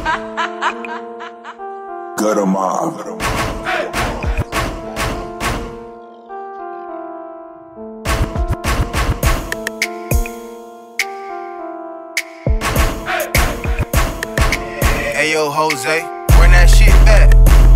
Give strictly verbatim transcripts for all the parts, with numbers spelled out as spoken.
Gutter Mob. Hey yo, Jose, bring that shit back.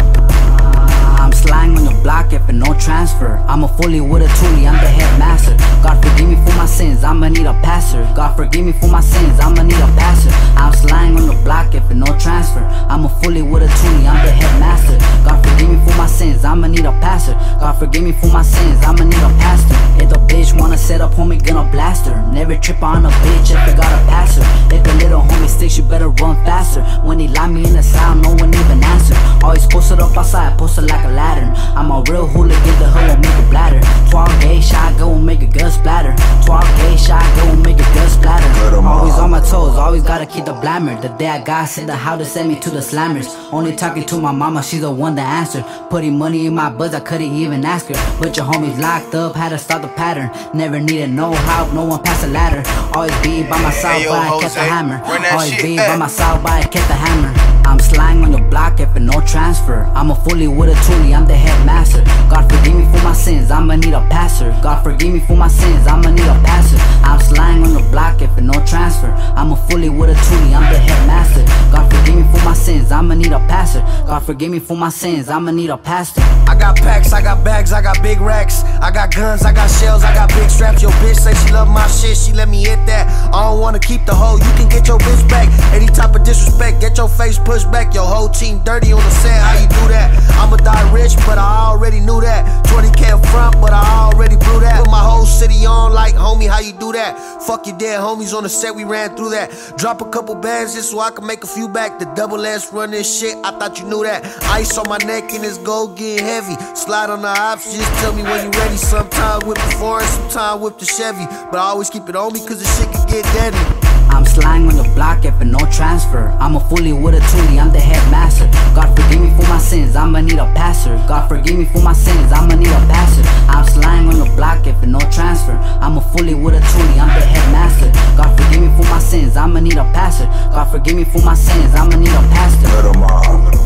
I'm sliding on the block if no transfer. I'm a fully with a toolie, I'm the headmaster. God forgive me for my sins, I'ma need a passer. God forgive me for my sins, I'ma need a passer. I'm sliding on the block if no transfer. I'm a fully with a toolie, I'm the headmaster. God forgive me for my sins, I'ma need a passer. God forgive me for my sins, I'ma need a pastor. If the bitch wanna set up, homie, gonna blast her. Never trip on a bitch if I got a passer. If the little homie sticks, you better run faster. When he lie me in the sound, no one even answer. Always posted up outside, posted like a ladder. I'm a real hooligan, the hood won't make a bladder. twelve gauge shot, go and make a gut splatter. twelve gauge shot, go and make a gut splatter. Always on my toes, always gotta keep the blammer. The day I got said the how to send me to the slammers. Only talking to my mama, she's the one that answered. Putting money in my buzz, I couldn't even ask her. But your homies locked up, had to start the pattern. Never needed no help, no one passed the ladder. Always be by my side, Hey, yo, but I Jose, kept the hammer. bring that Always shit be back. by my side, but I kept the hammer. I'm sliding on the block if no transfer. I'm a fully with a toolie, I'm the headmaster. God forgive me for my sins, I'ma need a passer. God forgive me for my sins, I'ma need a passer. I'm sliding on the block if no transfer. I'm a fully with a toolie, I'm the headmaster. God forgive me for my sins, I'ma need a passer. God forgive me for my sins, I'ma need a pastor. I got packs, I got bags, I got big racks. I got guns, I got shells, I got big straps. Your bitch say she love my shit, she let me hit that. I don't wanna keep the hoe, you can get your bitch back. Any type of disrespect, get your face pushed back. Your whole team dirty on the set, how you do that? I'ma die rich, but I already knew that. twenty K up front, but I already blew that. Put my whole city on like, homie, how you do that? Fuck your dead homies on the set, we ran through that. Drop a couple bands just so I can make a few back. The double S run this shit, I thought you knew that. Ice on my neck and it's gold getting heavy. Slide on the ops, just tell me when you ready. Sometimes whip the foreign, sometimes whip the Chevy. But I always keep it on me cause the shit can get deadly. I'm sliding on the block if no transfer. I'm a fully with a toolie, I'm the headmaster. God forgive me for my sins, I'ma need a passer. God forgive me for my sins, I'ma need a passer. I'm sliding on the block if no transfer. I'm a fully with a toolie, I'm the headmaster. God forgive me for my sins, I'ma need a passer. God forgive me for my sins, I'ma need a pastor. Gutter Mob.